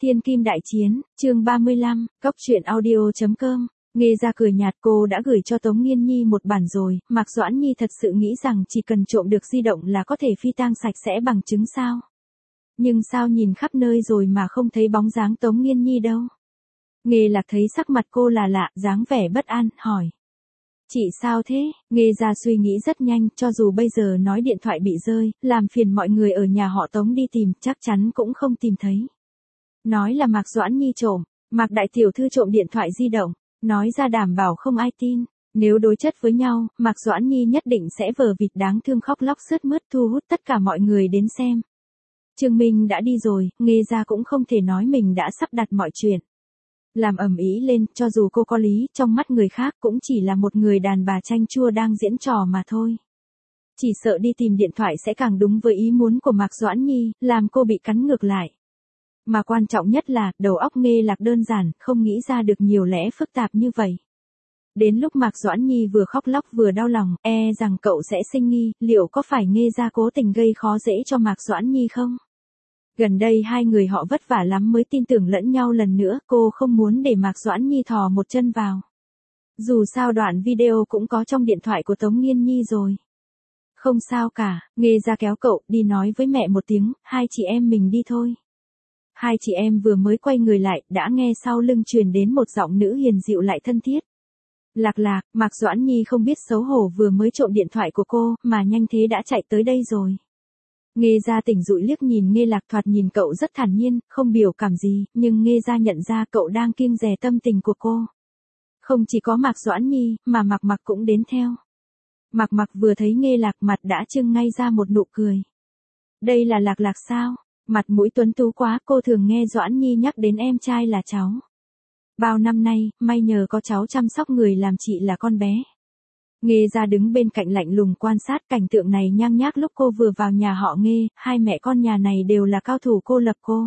Thiên Kim Đại Chiến, chương 35, cóc truyện audio.com. Nghe ra cười nhạt, cô đã gửi cho Tống Nghiên Nhi một bản rồi. Mạc Doãn Nhi thật sự nghĩ rằng chỉ cần trộm được di động là có thể phi tang sạch sẽ bằng chứng sao? Nhưng sao nhìn khắp nơi rồi mà không thấy bóng dáng Tống Nghiên Nhi đâu? Nghe Lạc thấy sắc mặt cô là lạ, dáng vẻ bất an, hỏi. Chị sao thế? Nghe ra suy nghĩ rất nhanh, cho dù bây giờ nói điện thoại bị rơi, làm phiền mọi người ở nhà họ Tống đi tìm, chắc chắn cũng không tìm thấy. Nói là Mạc Doãn Nhi trộm, Mạc đại tiểu thư trộm điện thoại di động, nói ra đảm bảo không ai tin. Nếu đối chất với nhau, Mạc Doãn Nhi nhất định sẽ vờ vịt đáng thương khóc lóc sướt mướt thu hút tất cả mọi người đến xem. Trương Minh đã đi rồi, Nghe ra cũng không thể nói mình đã sắp đặt mọi chuyện. Làm ầm ĩ lên, cho dù cô có lý, trong mắt người khác cũng chỉ là một người đàn bà chanh chua đang diễn trò mà thôi. Chỉ sợ đi tìm điện thoại sẽ càng đúng với ý muốn của Mạc Doãn Nhi, làm cô bị cắn ngược lại. Mà quan trọng nhất là, đầu óc Nghe Lạc đơn giản, không nghĩ ra được nhiều lẽ phức tạp như vậy. Đến lúc Mạc Doãn Nhi vừa khóc lóc vừa đau lòng, rằng cậu sẽ sinh nghi, liệu có phải Nghe ra cố tình gây khó dễ cho Mạc Doãn Nhi không? Gần đây hai người họ vất vả lắm mới tin tưởng lẫn nhau lần nữa, cô không muốn để Mạc Doãn Nhi thò một chân vào. Dù sao đoạn video cũng có trong điện thoại của Tống Nghiên Nhi rồi. Không sao cả, Nghe ra kéo cậu, đi nói với mẹ một tiếng, hai chị em mình đi thôi. Hai chị em vừa mới quay người lại, đã nghe sau lưng truyền đến một giọng nữ hiền dịu lại thân thiết. Lạc Lạc, Mạc Doãn Nhi không biết xấu hổ vừa mới trộm điện thoại của cô, mà nhanh thế đã chạy tới đây rồi. Nghe ra tỉnh dụi liếc nhìn Nghe Lạc, thoạt nhìn cậu rất thản nhiên, không biểu cảm gì, nhưng Nghe ra nhận ra cậu đang kiêng dè tâm tình của cô. Không chỉ có Mạc Doãn Nhi, mà Mạc Mặc cũng đến theo. Mạc Mặc vừa thấy Nghe Lạc mặt đã trưng ngay ra một nụ cười. Đây là Lạc Lạc sao? Mặt mũi tuấn tú quá, cô thường nghe Doãn Nhi nhắc đến em trai là cháu. Bao năm nay, may nhờ có cháu chăm sóc người làm chị là con bé. Nghe ra đứng bên cạnh lạnh lùng quan sát cảnh tượng này nhang nhác lúc cô vừa vào nhà họ Nghe, hai mẹ con nhà này đều là cao thủ cô lập cô.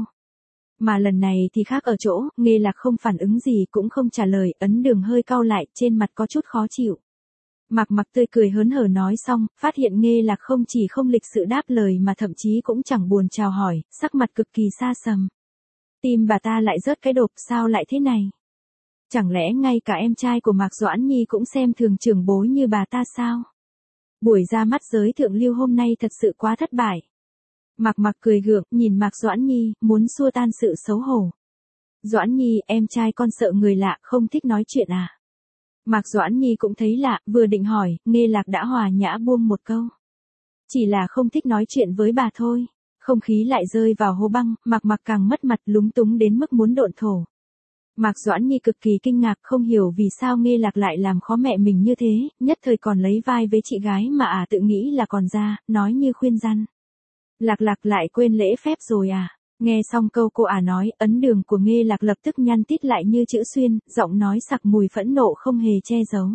Mà lần này thì khác ở chỗ, Nghe Lạc không phản ứng gì cũng không trả lời, ấn Đường hơi cau lại, trên mặt có chút khó chịu. Mạc Mặc tươi cười hớn hở nói xong, phát hiện Nghe Lạc không chỉ không lịch sự đáp lời mà thậm chí cũng chẳng buồn chào hỏi, sắc mặt cực kỳ xa sầm. Tim bà ta lại rớt cái đột, sao lại thế này? Chẳng lẽ ngay cả em trai của Mạc Doãn Nhi cũng xem thường trưởng bối như bà ta sao? Buổi ra mắt giới thượng lưu hôm nay thật sự quá thất bại. Mạc Mặc cười gượng, nhìn Mạc Doãn Nhi, muốn xua tan sự xấu hổ. Doãn Nhi, em trai con sợ người lạ, không thích nói chuyện à? Mạc Doãn Nhi cũng thấy lạ, vừa định hỏi, Nghe Lạc đã hòa nhã buông một câu. Chỉ là không thích nói chuyện với bà thôi. Không khí lại rơi vào hố băng, Mạc Mặc càng mất mặt, lúng túng đến mức muốn độn thổ. Mạc Doãn Nhi cực kỳ kinh ngạc, không hiểu vì sao Nghe Lạc lại làm khó mẹ mình như thế, nhất thời còn lấy vai với chị gái mà tự nghĩ là còn ra, nói như khuyên răn. Lạc Lạc lại quên lễ phép rồi à? Nghe xong câu cô nói, ấn Đường của Nghe Lạc lập tức nhăn tít lại như chữ xuyên, giọng nói sặc mùi phẫn nộ không hề che giấu.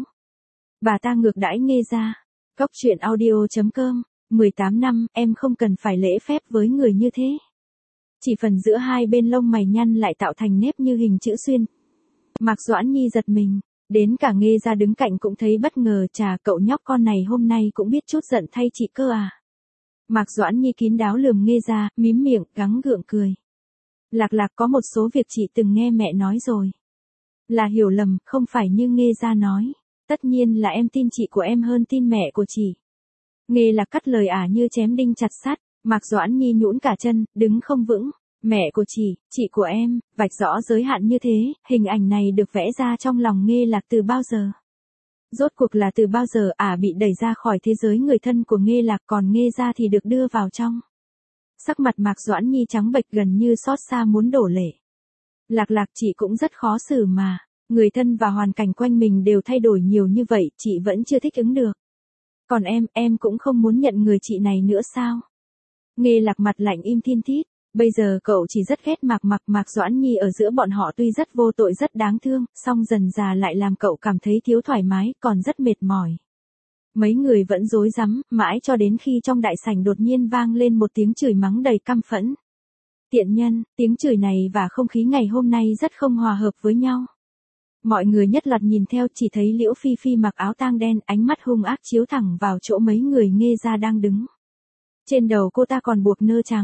Bà ta ngược đãi Nghe ra. Cóc truyện audio.com, 18 năm, em không cần phải lễ phép với người như thế. Chỉ phần giữa hai bên lông mày nhăn lại tạo thành nếp như hình chữ xuyên. Mạc Doãn Nhi giật mình, đến cả Nghe ra đứng cạnh cũng thấy bất ngờ, chà, cậu nhóc con này hôm nay cũng biết chút giận thay chị cơ à. Mạc Doãn Nhi kín đáo lườm Nghe ra, mím miệng, gắng gượng cười. Lạc Lạc, có một số việc chị từng nghe mẹ nói rồi. Là hiểu lầm, không phải như Nghe ra nói. Tất nhiên là em tin chị của em hơn tin mẹ của chị. Nghe Lạc cắt lời như chém đinh chặt sắt. Mạc Doãn Nhi nhũn cả chân, đứng không vững. Mẹ của chị của em, vạch rõ giới hạn như thế, hình ảnh này được vẽ ra trong lòng Nghe Lạc từ bao giờ? Rốt cuộc là từ bao giờ bị đẩy ra khỏi thế giới người thân của Nghe Lạc, còn Nghe ra thì được đưa vào trong. Sắc mặt Mạc Doãn Nhi trắng bệch gần như xót xa muốn đổ lệ. Lạc Lạc, chị cũng rất khó xử mà. Người thân và hoàn cảnh quanh mình đều thay đổi nhiều như vậy, chị vẫn chưa thích ứng được. Còn em cũng không muốn nhận người chị này nữa sao? Nghe Lạc mặt lạnh im thiên thít. Bây giờ cậu chỉ rất ghét Mạc Doãn Nhi ở giữa bọn họ tuy rất vô tội rất đáng thương, song dần dà lại làm cậu cảm thấy thiếu thoải mái, còn rất mệt mỏi. Mấy người vẫn rối rắm, mãi cho đến khi trong đại sảnh đột nhiên vang lên một tiếng chửi mắng đầy căm phẫn. Tiện nhân, tiếng chửi này và không khí ngày hôm nay rất không hòa hợp với nhau. Mọi người nhất loạt nhìn theo, chỉ thấy Liễu Phi Phi mặc áo tang đen, ánh mắt hung ác chiếu thẳng vào chỗ mấy người Nghe ra đang đứng. Trên đầu cô ta còn buộc nơ trắng.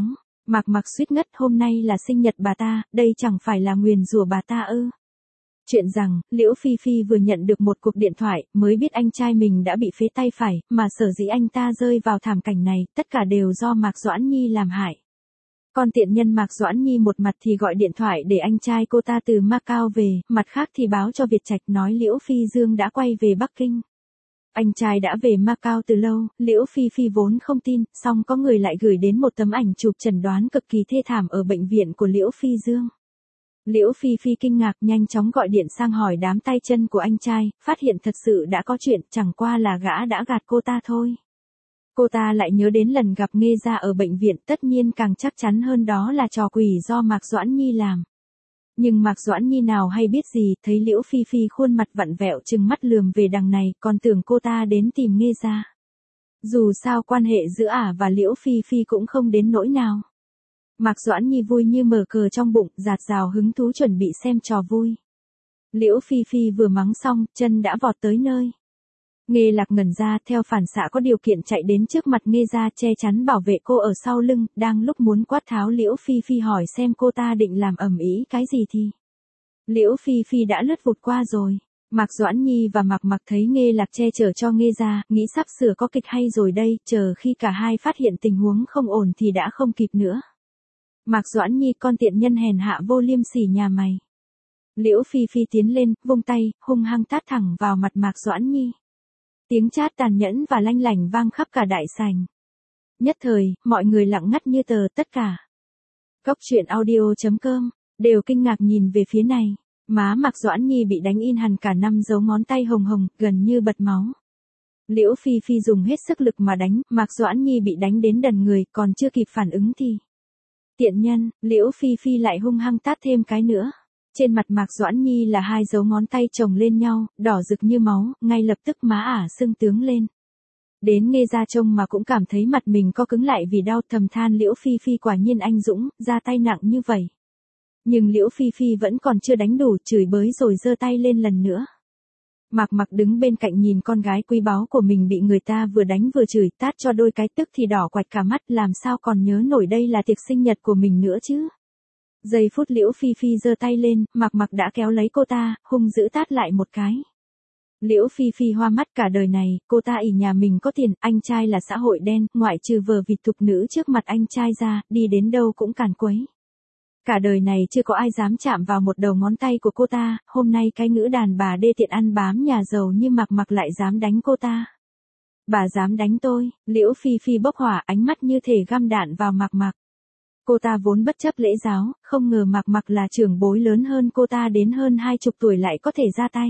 Mạc Mặc suýt ngất, hôm nay là sinh nhật bà ta, đây chẳng phải là nguyền rủa bà ta ư? Chuyện rằng, Liễu Phi Phi vừa nhận được một cuộc điện thoại, mới biết anh trai mình đã bị phế tay phải, mà sở dĩ anh ta rơi vào thảm cảnh này, tất cả đều do Mạc Doãn Nhi làm hại. Con tiện nhân Mạc Doãn Nhi một mặt thì gọi điện thoại để anh trai cô ta từ Macau về, mặt khác thì báo cho Việt Trạch nói Liễu Phi Dương đã quay về Bắc Kinh. Anh trai đã về Macau từ lâu, Liễu Phi Phi vốn không tin, song có người lại gửi đến một tấm ảnh chụp chẩn đoán cực kỳ thê thảm ở bệnh viện của Liễu Phi Dương. Liễu Phi Phi kinh ngạc nhanh chóng gọi điện sang hỏi đám tay chân của anh trai, phát hiện thật sự đã có chuyện, chẳng qua là gã đã gạt cô ta thôi. Cô ta lại nhớ đến lần gặp Nghê Gia ở bệnh viện, tất nhiên càng chắc chắn hơn đó là trò quỷ do Mạc Doãn Nhi làm. Nhưng Mạc Doãn Nhi nào hay biết gì, thấy Liễu Phi Phi khuôn mặt vặn vẹo trừng mắt lườm về đằng này, còn tưởng cô ta đến tìm Nghê Gia. Dù sao quan hệ giữa ả và Liễu Phi Phi cũng không đến nỗi nào. Mạc Doãn Nhi vui như mở cờ trong bụng, dạt dào hứng thú chuẩn bị xem trò vui. Liễu Phi Phi vừa mắng xong, chân đã vọt tới nơi. Nghê Lạc ngẩn ra, theo phản xạ có điều kiện chạy đến trước mặt Nghê Gia che chắn bảo vệ cô ở sau lưng, đang lúc muốn quát tháo Liễu Phi Phi hỏi xem cô ta định làm ầm ĩ cái gì thì. Liễu Phi Phi đã lướt vụt qua rồi. Mạc Doãn Nhi và Mạc Mặc thấy Nghê Lạc che chở cho Nghê Gia, nghĩ sắp sửa có kịch hay rồi đây, chờ khi cả hai phát hiện tình huống không ổn thì đã không kịp nữa. Mạc Doãn Nhi, con tiện nhân hèn hạ vô liêm sỉ nhà mày. Liễu Phi Phi tiến lên, vung tay, hung hăng tát thẳng vào mặt Mạc Doãn Nhi. Tiếng chát tàn nhẫn và lanh lảnh vang khắp cả đại sảnh. Nhất thời, mọi người lặng ngắt như tờ, tất cả. Cốc truyện audio.com đều kinh ngạc nhìn về phía này. Má Mạc Doãn Nhi bị đánh in hẳn cả 5 dấu ngón tay hồng hồng, gần như bật máu. Liễu Phi Phi dùng hết sức lực mà đánh, Mạc Doãn Nhi bị đánh đến đần người, còn chưa kịp phản ứng thì. Tiện nhân, Liễu Phi Phi lại hung hăng tát thêm cái nữa. Trên mặt Mạc Doãn Nhi là 2 dấu ngón tay chồng lên nhau, đỏ rực như máu, ngay lập tức má ả sưng tướng lên. Đến Nghê Gia trông mà cũng cảm thấy mặt mình co cứng lại vì đau, thầm than Liễu Phi Phi quả nhiên anh dũng, ra tay nặng như vậy. Nhưng Liễu Phi Phi vẫn còn chưa đánh đủ, chửi bới rồi giơ tay lên lần nữa. Mạc Mặc đứng bên cạnh nhìn con gái quý báu của mình bị người ta vừa đánh vừa chửi, tát cho đôi cái tức thì đỏ quạch cả mắt, làm sao còn nhớ nổi đây là tiệc sinh nhật của mình nữa chứ. Giây phút Liễu Phi Phi giơ tay lên, Mạc Mặc đã kéo lấy cô ta, hung dữ tát lại một cái. Liễu Phi Phi hoa mắt, cả đời này, cô ta ỷ nhà mình có tiền, anh trai là xã hội đen, ngoại trừ vờ vịt thục nữ trước mặt anh trai ra, đi đến đâu cũng càn quấy. Cả đời này chưa có ai dám chạm vào một đầu ngón tay của cô ta, hôm nay cái nữ đàn bà đê tiện ăn bám nhà giàu như Mạc Mặc lại dám đánh cô ta. Bà dám đánh tôi, Liễu Phi Phi bốc hỏa, ánh mắt như thể găm đạn vào Mạc Mặc. Cô ta vốn bất chấp lễ giáo, không ngờ Mạc Mặc là trưởng bối lớn hơn cô ta đến hơn 20 tuổi lại có thể ra tay.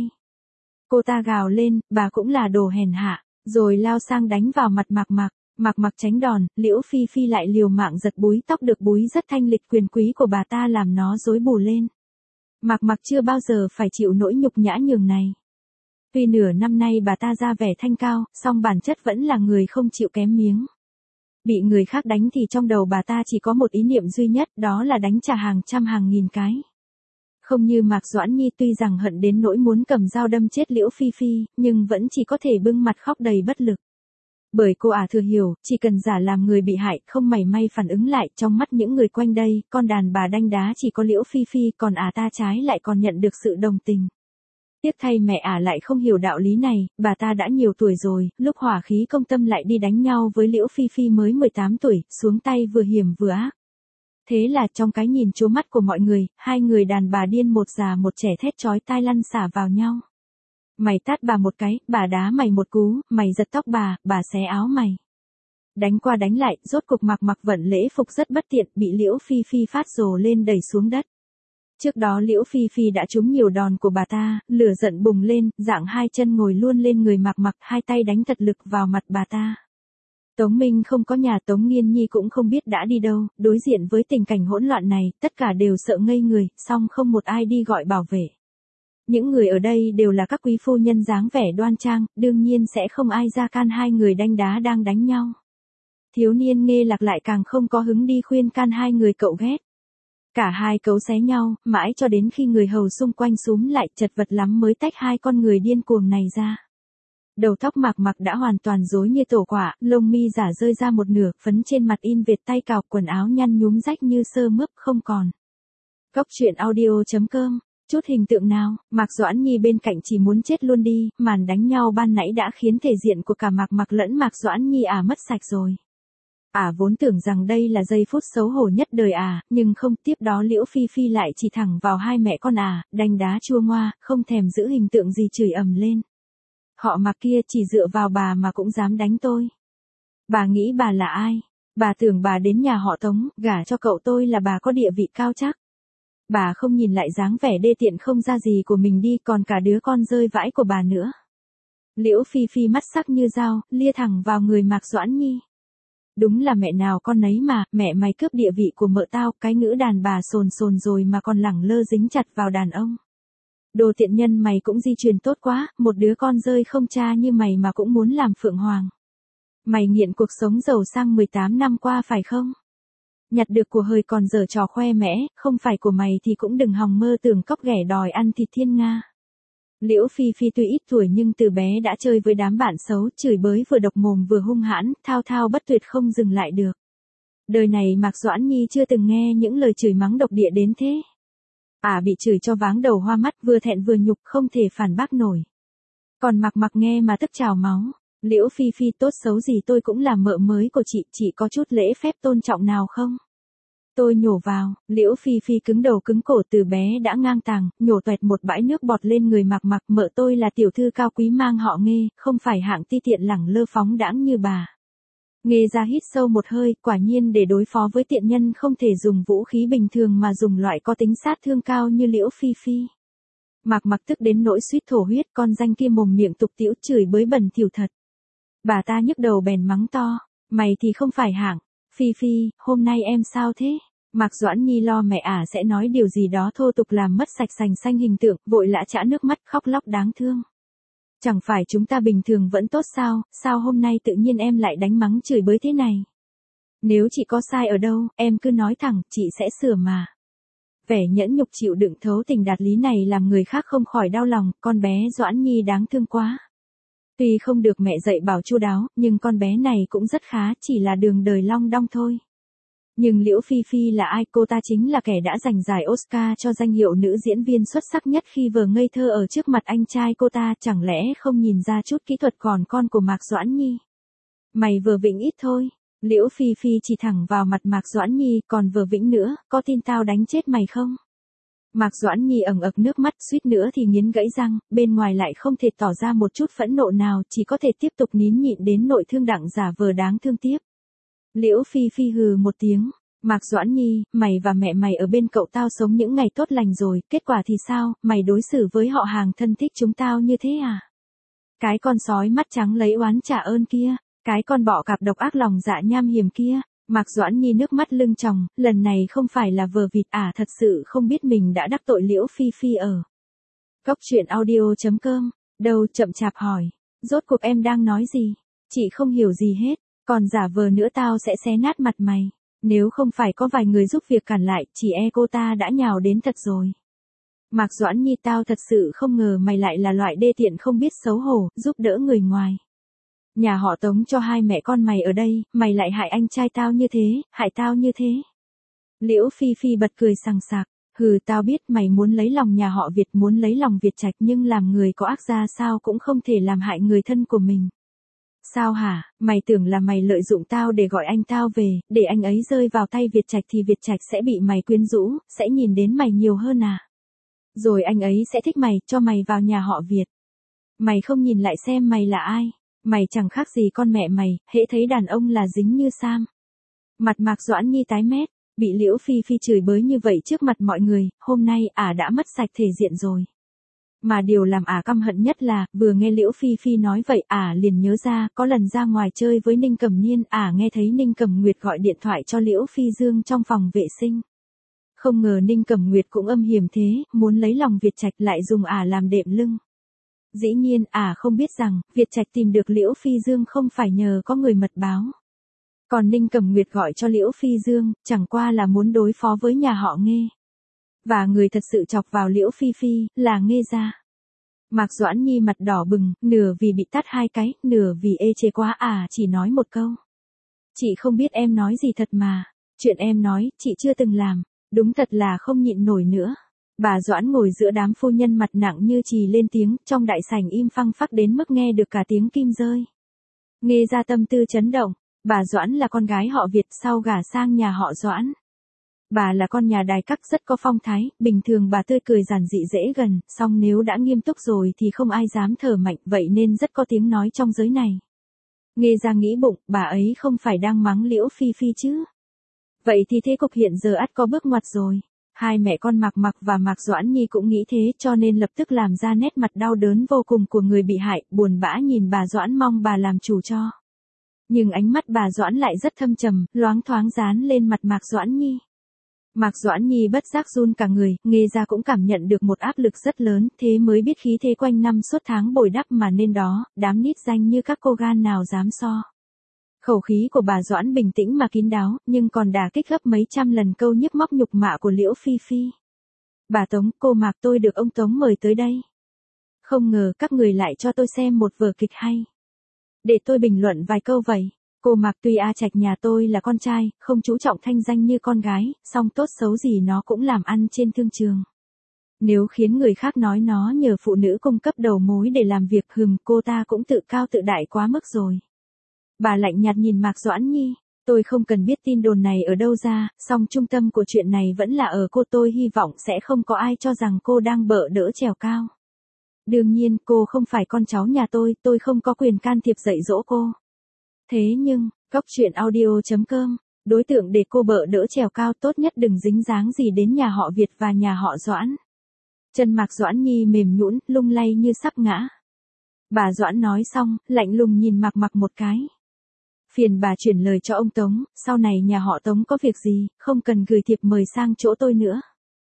Cô ta gào lên, bà cũng là đồ hèn hạ, rồi lao sang đánh vào mặt Mạc Mặc. Mạc Mặc tránh đòn, Liễu Phi Phi lại liều mạng giật búi tóc được búi rất thanh lịch quyền quý của bà ta làm nó rối bù lên. Mạc Mặc chưa bao giờ phải chịu nỗi nhục nhã nhường này. Tuy nửa năm nay bà ta ra vẻ thanh cao, song bản chất vẫn là người không chịu kém miếng. Bị người khác đánh thì trong đầu bà ta chỉ có một ý niệm duy nhất, đó là đánh trả hàng trăm hàng nghìn cái. Không như Mạc Doãn Nhi, tuy rằng hận đến nỗi muốn cầm dao đâm chết Liễu Phi Phi, nhưng vẫn chỉ có thể bưng mặt khóc đầy bất lực. Bởi cô ả thừa hiểu, chỉ cần giả làm người bị hại, không mảy may phản ứng lại, trong mắt những người quanh đây, con đàn bà đanh đá chỉ có Liễu Phi Phi, còn ả ta trái lại còn nhận được sự đồng tình. Tiếc thay mẹ ả lại không hiểu đạo lý này, bà ta đã nhiều tuổi rồi, lúc hỏa khí công tâm lại đi đánh nhau với Liễu Phi Phi mới 18 tuổi, xuống tay vừa hiểm vừa ác. Thế là trong cái nhìn trố mắt của mọi người, 2 người đàn bà điên, một già một trẻ thét chói tai lăn xả vào nhau. Mày tát bà một cái, bà đá mày một cú, mày giật tóc bà xé áo mày. Đánh qua đánh lại, rốt cục Mạc Mặc vận lễ phục rất bất tiện, bị Liễu Phi Phi phát rồ lên đẩy xuống đất. Trước đó Liễu Phi Phi đã trúng nhiều đòn của bà ta, lửa giận bùng lên, dạng 2 chân ngồi luôn lên người Mạc Mặc, 2 tay đánh thật lực vào mặt bà ta. Tống Minh không có nhà, Tống Nghiên Nhi cũng không biết đã đi đâu, đối diện với tình cảnh hỗn loạn này, tất cả đều sợ ngây người, song không một ai đi gọi bảo vệ. Những người ở đây đều là các quý phu nhân dáng vẻ đoan trang, đương nhiên sẽ không ai ra can 2 người đanh đá đang đánh nhau. Thiếu niên Nghê Lạc lại càng không có hứng đi khuyên can 2 người cậu ghét. Cả hai cấu xé nhau, mãi cho đến khi người hầu xung quanh xúm lại chật vật lắm mới tách 2 con người điên cuồng này ra. Đầu tóc Mạc Mặc đã hoàn toàn rối như tổ quả, lông mi giả rơi ra một nửa, phấn trên mặt in vệt tay cào, quần áo nhăn nhúm rách như sơ mướp không còn. Cóc truyện audio.com. Chút hình tượng nào, Mạc Doãn Nhi bên cạnh chỉ muốn chết luôn đi, màn đánh nhau ban nãy đã khiến thể diện của cả Mạc Mặc lẫn Mạc Doãn Nhi mất sạch rồi. Vốn tưởng rằng đây là giây phút xấu hổ nhất đời nhưng không, tiếp đó Liễu Phi Phi lại chỉ thẳng vào hai mẹ con đánh đá chua ngoa, không thèm giữ hình tượng gì chửi ầm lên. Họ Mạc kia chỉ dựa vào bà mà cũng dám đánh tôi. Bà nghĩ bà là ai? Bà tưởng bà đến nhà họ Tống, gả cho cậu tôi là bà có địa vị cao chắc. Bà không nhìn lại dáng vẻ đê tiện không ra gì của mình đi, còn cả đứa con rơi vãi của bà nữa. Liễu Phi Phi mắt sắc như dao, lia thẳng vào người Mạc Doãn Nhi. Đúng là mẹ nào con nấy mà, mẹ mày cướp địa vị của mợ tao, cái ngữ đàn bà sồn sồn rồi mà còn lẳng lơ dính chặt vào đàn ông. Đồ tiện nhân mày cũng di truyền tốt quá, một đứa con rơi không cha như mày mà cũng muốn làm phượng hoàng. Mày nghiện cuộc sống giàu sang 18 năm qua phải không? Nhặt được của hời còn giở trò khoe mẽ, không phải của mày thì cũng đừng hòng mơ tưởng cóc ghẻ đòi ăn thịt thiên nga. Liễu Phi Phi tuy ít tuổi nhưng từ bé đã chơi với đám bạn xấu, chửi bới vừa độc mồm vừa hung hãn, thao thao bất tuyệt không dừng lại được. Đời này Mạc Doãn Nhi chưa từng nghe những lời chửi mắng độc địa đến thế. Bị chửi cho váng đầu hoa mắt, vừa thẹn vừa nhục, không thể phản bác nổi. Còn Mạc Mặc nghe mà tức trào máu. Liễu Phi Phi, tốt xấu gì tôi cũng là mợ mới của chị có chút lễ phép tôn trọng nào không? Tôi nhổ vào, Liễu Phi Phi cứng đầu cứng cổ, từ bé đã ngang tàng, nhổ toẹt một bãi nước bọt lên người Mạc Mặc. Mợ tôi là tiểu thư cao quý mang họ Nghê, không phải hạng ti tiện lẳng lơ phóng đãng như bà. Nghê ra hít sâu một hơi, quả nhiên để đối phó với tiện nhân không thể dùng vũ khí bình thường mà dùng loại có tính sát thương cao như Liễu Phi Phi. Mạc Mặc tức đến nỗi suýt thổ huyết, con danh kia mồm miệng tục tĩu chửi bới bẩn thỉu thật. Bà ta nhức đầu bèn mắng to, mày thì không phải hạng. Phi Phi, hôm nay em sao thế? Mạc Doãn Nhi lo mẹ sẽ nói điều gì đó thô tục làm mất sạch sành xanh hình tượng, vội lã chã nước mắt khóc lóc đáng thương. Chẳng phải chúng ta bình thường vẫn tốt sao hôm nay tự nhiên em lại đánh mắng chửi bới thế này? Nếu chị có sai ở đâu, em cứ nói thẳng, chị sẽ sửa mà. Vẻ nhẫn nhục chịu đựng thấu tình đạt lý này làm người khác không khỏi đau lòng, con bé Doãn Nhi đáng thương quá. Tuy không được mẹ dạy bảo chu đáo, nhưng con bé này cũng rất khá, chỉ là đường đời long đong thôi. Nhưng Liễu Phi Phi là ai? Cô ta chính là kẻ đã giành giải Oscar cho danh hiệu nữ diễn viên xuất sắc nhất khi vừa ngây thơ ở trước mặt anh trai cô ta, chẳng lẽ không nhìn ra chút kỹ thuật còn con của Mạc Doãn Nhi? Mày vừa vĩnh ít thôi. Liễu Phi Phi chỉ thẳng vào mặt Mạc Doãn Nhi, còn vừa vĩnh nữa, có tin tao đánh chết mày không? Mạc Doãn Nhi ẩn ực nước mắt, suýt nữa thì nghiến gãy răng, bên ngoài lại không thể tỏ ra một chút phẫn nộ nào, chỉ có thể tiếp tục nín nhịn đến nội thương đặng giả vờ đáng thương tiếp. Liễu Phi Phi hừ một tiếng, Mạc Doãn Nhi, mày và mẹ mày ở bên cậu tao sống những ngày tốt lành rồi, kết quả thì sao, mày đối xử với họ hàng thân thích chúng tao như thế à? Cái con sói mắt trắng lấy oán trả ơn kia, cái con bọ cạp độc ác lòng dạ nham hiểm kia. Mạc Doãn Nhi nước mắt lưng tròng, lần này không phải là vờ vịt thật sự không biết mình đã đắc tội Liễu Phi Phi ở. Cóc truyện audio.com, đâu chậm chạp hỏi, rốt cuộc em đang nói gì? Chị không hiểu gì hết, còn giả vờ nữa tao sẽ xé nát mặt mày. Nếu không phải có vài người giúp việc cản lại, chỉ cô ta đã nhào đến thật rồi. Mạc Doãn Nhi, tao thật sự không ngờ mày lại là loại đê tiện không biết xấu hổ, giúp đỡ người ngoài. Nhà họ Tống cho hai mẹ con mày ở đây, mày lại hại anh trai tao như thế, hại tao như thế. Liễu Phi Phi bật cười sằng sặc, hừ, tao biết mày muốn lấy lòng nhà họ Việt, muốn lấy lòng Việt Trạch, nhưng làm người có ác ra sao cũng không thể làm hại người thân của mình. Sao hả, mày tưởng là mày lợi dụng tao để gọi anh tao về, để anh ấy rơi vào tay Việt Trạch thì Việt Trạch sẽ bị mày quyến rũ, sẽ nhìn đến mày nhiều hơn à? Rồi anh ấy sẽ thích mày, cho mày vào nhà họ Việt. Mày không nhìn lại xem mày là ai? Mày chẳng khác gì con mẹ mày, hễ thấy đàn ông là dính như sam. Mặt Mạc Doãn Nhi tái mét, bị Liễu Phi Phi chửi bới như vậy trước mặt mọi người, hôm nay đã mất sạch thể diện rồi. Mà điều làm căm hận nhất là, vừa nghe Liễu Phi Phi nói vậy, liền nhớ ra, có lần ra ngoài chơi với Ninh Cẩm Niên, nghe thấy Ninh Cẩm Nguyệt gọi điện thoại cho Liễu Phi Dương trong phòng vệ sinh. Không ngờ Ninh Cẩm Nguyệt cũng âm hiểm thế, muốn lấy lòng Việt Trạch lại dùng làm đệm lưng. Dĩ nhiên, không biết rằng, Việt Trạch tìm được Liễu Phi Dương không phải nhờ có người mật báo. Còn Ninh Cẩm Nguyệt gọi cho Liễu Phi Dương, chẳng qua là muốn đối phó với nhà họ Nghê. Và người thật sự chọc vào Liễu Phi Phi, là Nghê gia. Mạc Doãn Nhi mặt đỏ bừng, nửa vì bị tát 2 cái, nửa vì ê chề quá chỉ nói một câu. Chị không biết em nói gì thật mà. Chuyện em nói, chị chưa từng làm. Đúng thật là không nhịn nổi nữa. Bà Doãn ngồi giữa đám phu nhân mặt nặng như chì lên tiếng, trong đại sảnh im phăng phắc đến mức nghe được cả tiếng kim rơi. Nghe ra tâm tư chấn động, bà Doãn là con gái họ Việt sau gả sang nhà họ Doãn. Bà là con nhà đài các rất có phong thái, bình thường bà tươi cười giản dị dễ gần, song nếu đã nghiêm túc rồi thì không ai dám thở mạnh, vậy nên rất có tiếng nói trong giới này. Nghe ra nghĩ bụng, bà ấy không phải đang mắng Liễu Phi Phi chứ. Vậy thì thế cục hiện giờ ắt có bước ngoặt rồi. Hai mẹ con Mạc Mặc và Mạc Doãn Nhi cũng nghĩ thế cho nên lập tức làm ra nét mặt đau đớn vô cùng của người bị hại, buồn bã nhìn bà Doãn mong bà làm chủ cho. Nhưng ánh mắt bà Doãn lại rất thâm trầm, loáng thoáng dán lên mặt Mạc Doãn Nhi. Mạc Doãn Nhi bất giác run cả người, nghe ra cũng cảm nhận được một áp lực rất lớn, thế mới biết khí thế quanh năm suốt tháng bồi đắp mà nên đó, đám nít danh như các cô gan nào dám so. Khẩu khí của bà Doãn bình tĩnh mà kín đáo, nhưng còn đả kích gấp mấy trăm lần câu nhức móc nhục mạ của Liễu Phi Phi. Bà Tống, cô Mạc tôi được ông Tống mời tới đây. Không ngờ các người lại cho tôi xem một vở kịch hay. Để tôi bình luận vài câu vậy. Cô Mạc tuy A Trạch nhà tôi là con trai, không chú trọng thanh danh như con gái, song tốt xấu gì nó cũng làm ăn trên thương trường. Nếu khiến người khác nói nó nhờ phụ nữ cung cấp đầu mối để làm việc cô ta cũng tự cao tự đại quá mức rồi. Bà lạnh nhạt nhìn Mạc Doãn Nhi, tôi không cần biết tin đồn này ở đâu ra, song trung tâm của chuyện này vẫn là ở cô, tôi hy vọng sẽ không có ai cho rằng cô đang bợ đỡ trèo cao. Đương nhiên cô không phải con cháu nhà tôi không có quyền can thiệp dạy dỗ cô. Thế nhưng, Cóc Truyện Audio.com, đối tượng để cô bợ đỡ trèo cao tốt nhất đừng dính dáng gì đến nhà họ Việt và nhà họ Doãn. Chân Mạc Doãn Nhi mềm nhũn, lung lay như sắp ngã. Bà Doãn nói xong, lạnh lùng nhìn Mạc Mặc một cái. Phiền bà chuyển lời cho ông Tống, sau này nhà họ Tống có việc gì, không cần gửi thiệp mời sang chỗ tôi nữa.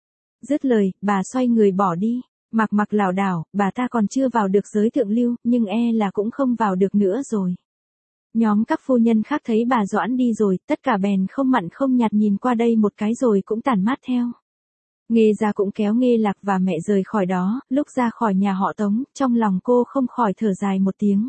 Dứt lời, bà xoay người bỏ đi. Mạc Mặc lảo đảo, bà ta còn chưa vào được giới thượng lưu, nhưng là cũng không vào được nữa rồi. Nhóm các phu nhân khác thấy bà Doãn đi rồi, tất cả bèn không mặn không nhạt nhìn qua đây một cái rồi cũng tản mát theo. Nghe ra cũng kéo Nghe Lạc và mẹ rời khỏi đó, lúc ra khỏi nhà họ Tống, trong lòng cô không khỏi thở dài một tiếng.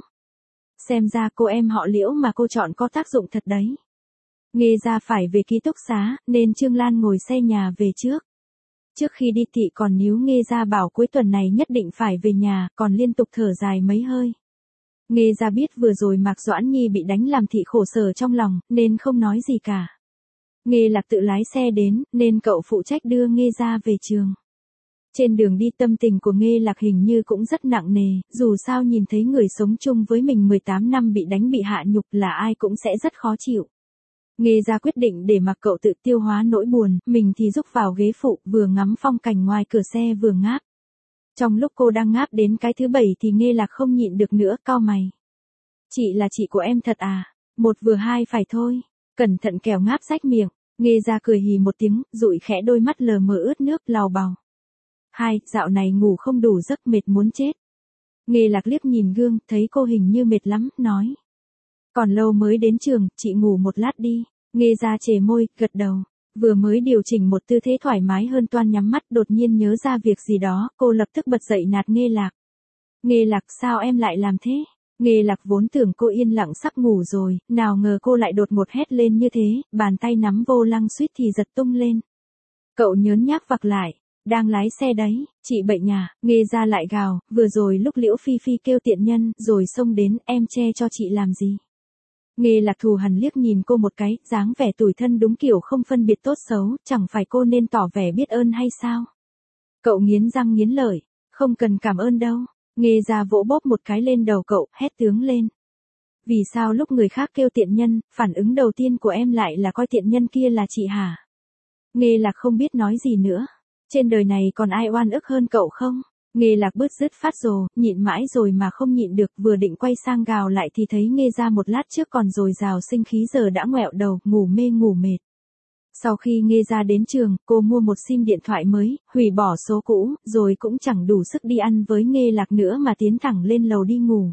Xem ra cô em họ Liễu mà cô chọn có tác dụng thật đấy. Nghe ra phải về ký túc xá, nên Trương Lan ngồi xe nhà về trước. Trước khi đi thị còn níu Nghe ra bảo cuối tuần này nhất định phải về nhà, còn liên tục thở dài mấy hơi. Nghe ra biết vừa rồi Mạc Doãn Nhi bị đánh làm thị khổ sở trong lòng, nên không nói gì cả. Nghe Lạc tự lái xe đến, nên cậu phụ trách đưa Nghe ra về trường. Trên đường đi tâm tình của Nghe Lạc hình như cũng rất nặng nề, dù sao nhìn thấy người sống chung với mình 18 năm bị đánh bị hạ nhục là ai cũng sẽ rất khó chịu. Nghe ra quyết định để mặc cậu tự tiêu hóa nỗi buồn, mình thì rúc vào ghế phụ vừa ngắm phong cảnh ngoài cửa xe vừa ngáp. Trong lúc cô đang ngáp đến cái thứ 7 thì Nghe Lạc không nhịn được nữa, cau mày. Chị là chị của em thật à? Một vừa hai phải thôi. Cẩn thận kẻo ngáp rách miệng. Nghe ra cười hì một tiếng, dụi khẽ đôi mắt lờ mờ ướt nước, lào bào. Hai, dạo này ngủ không đủ giấc mệt muốn chết. Nghe Lạc liếc nhìn gương, thấy cô hình như mệt lắm, nói. Còn lâu mới đến trường, chị ngủ một lát đi. Nghe ra chề môi, gật đầu. Vừa mới điều chỉnh một tư thế thoải mái hơn toan nhắm mắt, đột nhiên nhớ ra việc gì đó, cô lập tức bật dậy nạt Nghe Lạc. Nghe Lạc, sao em lại làm thế? Nghe Lạc vốn tưởng cô yên lặng sắp ngủ rồi, nào ngờ cô lại đột ngột hét lên như thế, bàn tay nắm vô lăng suýt thì giật tung lên. Cậu nhớn nhác vặc lại, đang lái xe đấy, chị bệnh à? Nghe ra lại gào, vừa rồi lúc Liễu Phi Phi kêu tiện nhân, rồi xông đến, em che cho chị làm gì? Nghe Lạc thù hằn liếc nhìn cô một cái, dáng vẻ tủi thân đúng kiểu không phân biệt tốt xấu, chẳng phải cô nên tỏ vẻ biết ơn hay sao? Cậu nghiến răng nghiến lợi, không cần cảm ơn đâu. Nghe ra vỗ bóp một cái lên đầu cậu, hét tướng lên. Vì sao lúc người khác kêu tiện nhân, phản ứng đầu tiên của em lại là coi tiện nhân kia là chị hả? Nghe Lạc không biết nói gì nữa. Trên đời này còn ai oan ức hơn cậu không? Nghe Lạc bứt rứt phát rồ, nhịn mãi rồi mà không nhịn được, vừa định quay sang gào lại thì thấy Nghe ra một lát trước còn dồi dào sinh khí giờ đã ngoẹo đầu, ngủ mê ngủ mệt. Sau khi Nghe ra đến trường, cô mua một sim điện thoại mới, hủy bỏ số cũ, rồi cũng chẳng đủ sức đi ăn với Nghe Lạc nữa mà tiến thẳng lên lầu đi ngủ.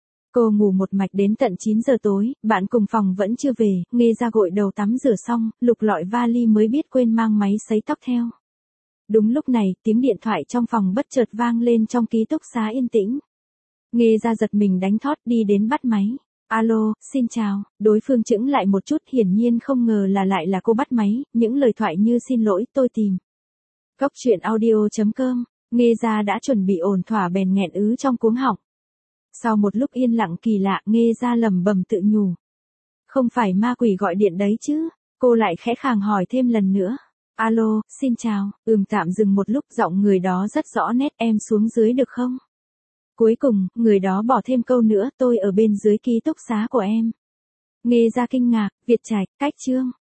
Cô ngủ một mạch đến tận 9 giờ tối, bạn cùng phòng vẫn chưa về, Nghe ra gội đầu tắm rửa xong, lục lọi vali mới biết quên mang máy sấy tóc theo. Đúng lúc này, tiếng điện thoại trong phòng bất chợt vang lên trong ký túc xá yên tĩnh. Nghe ra giật mình đánh thót đi đến bắt máy. Alo, xin chào, đối phương chững lại một chút hiển nhiên không ngờ là lại là cô bắt máy, những lời thoại như xin lỗi, tôi tìm. Cốc truyện audio.com, nghe ra đã chuẩn bị ổn thỏa bèn nghẹn ứ trong cuống họng. Sau một lúc yên lặng kỳ lạ nghe ra lẩm bẩm tự nhủ. Không phải ma quỷ gọi điện đấy chứ, cô lại khẽ khàng hỏi thêm lần nữa. Alo, xin chào, tạm dừng một lúc giọng người đó rất rõ nét em xuống dưới được không? Cuối cùng, người đó bỏ thêm câu nữa tôi ở bên dưới ký túc xá của em. Nghe ra kinh ngạc, Việt Trạch, cách Trương.